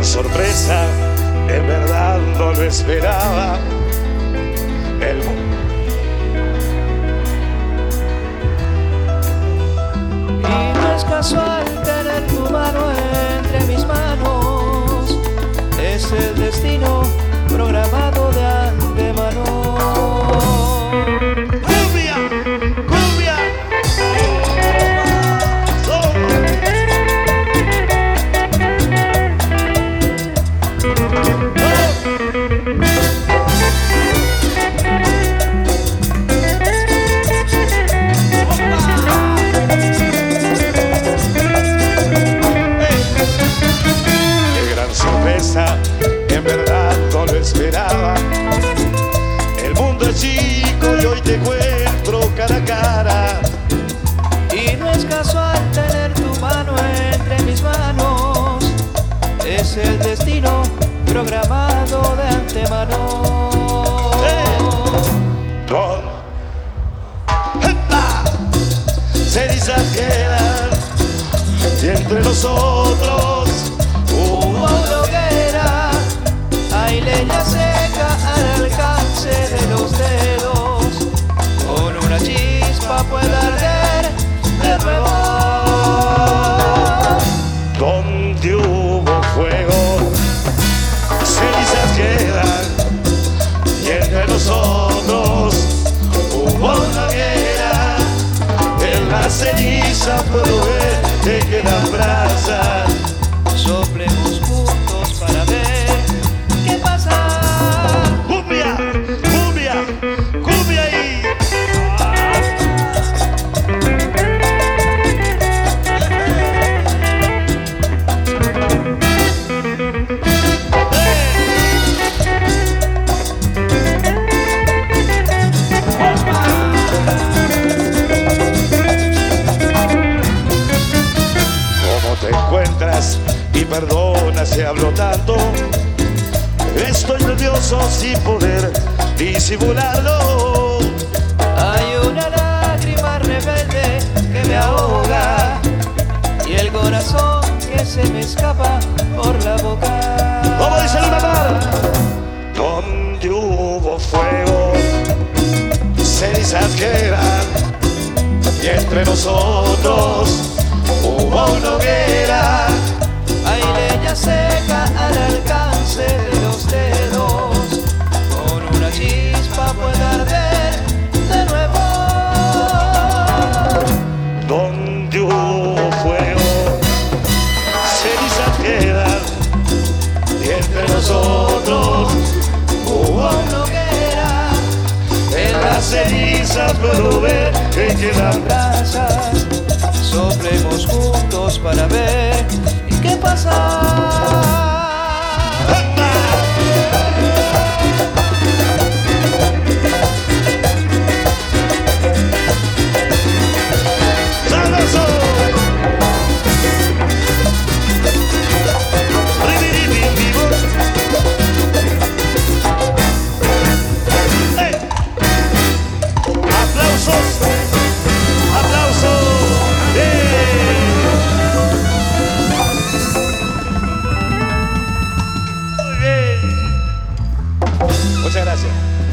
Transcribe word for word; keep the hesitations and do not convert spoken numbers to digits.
sorpresa, en verdad no lo esperaba. El Y no es casual tener tu mano entre mis manos, es el destino programado de antemano. ¡Cumbia! ¡Cumbia! En verdad no lo esperaba. El mundo es chico y hoy te encuentro cara a cara. Y no es casual tener tu mano entre mis manos, es el destino programado de antemano. ¡Eh! ¡Gol! ¡Epa! Cenizas quedan y entre nosotros hubo una hoguera, hay leña seca al alcance de los dedos, con una chispa puede arder de nuevo. Donde hubo fuego, cenizas quedan y entre nosotros hubo una hoguera. En la ceniza puedo ver que quedan brasas. Soplemos juntos para ver qué pasa. ¡Cumbia! ¡Cumbia! ¡Cumbia ahí! ¿Cómo te encuentras? Y perdona si hablo tanto, estoy nervioso sin poder disimularlo. Hay una lágrima rebelde que me ahoga y el corazón que se me escapa por la boca. ¿Cómo dice Luna Mar? Donde hubo fuego, cenizas quedan y entre nosotros hubo una hoguera. Hay leña seca al alcance de los dedos, con una chispa puede arder de nuevo. Donde hubo fuego, cenizas quedan y entre nosotros hubo una hoguera. En las cenizas puedo ver que quedan Brasas, soplemos juntos para ver qué pasa. Muchas gracias.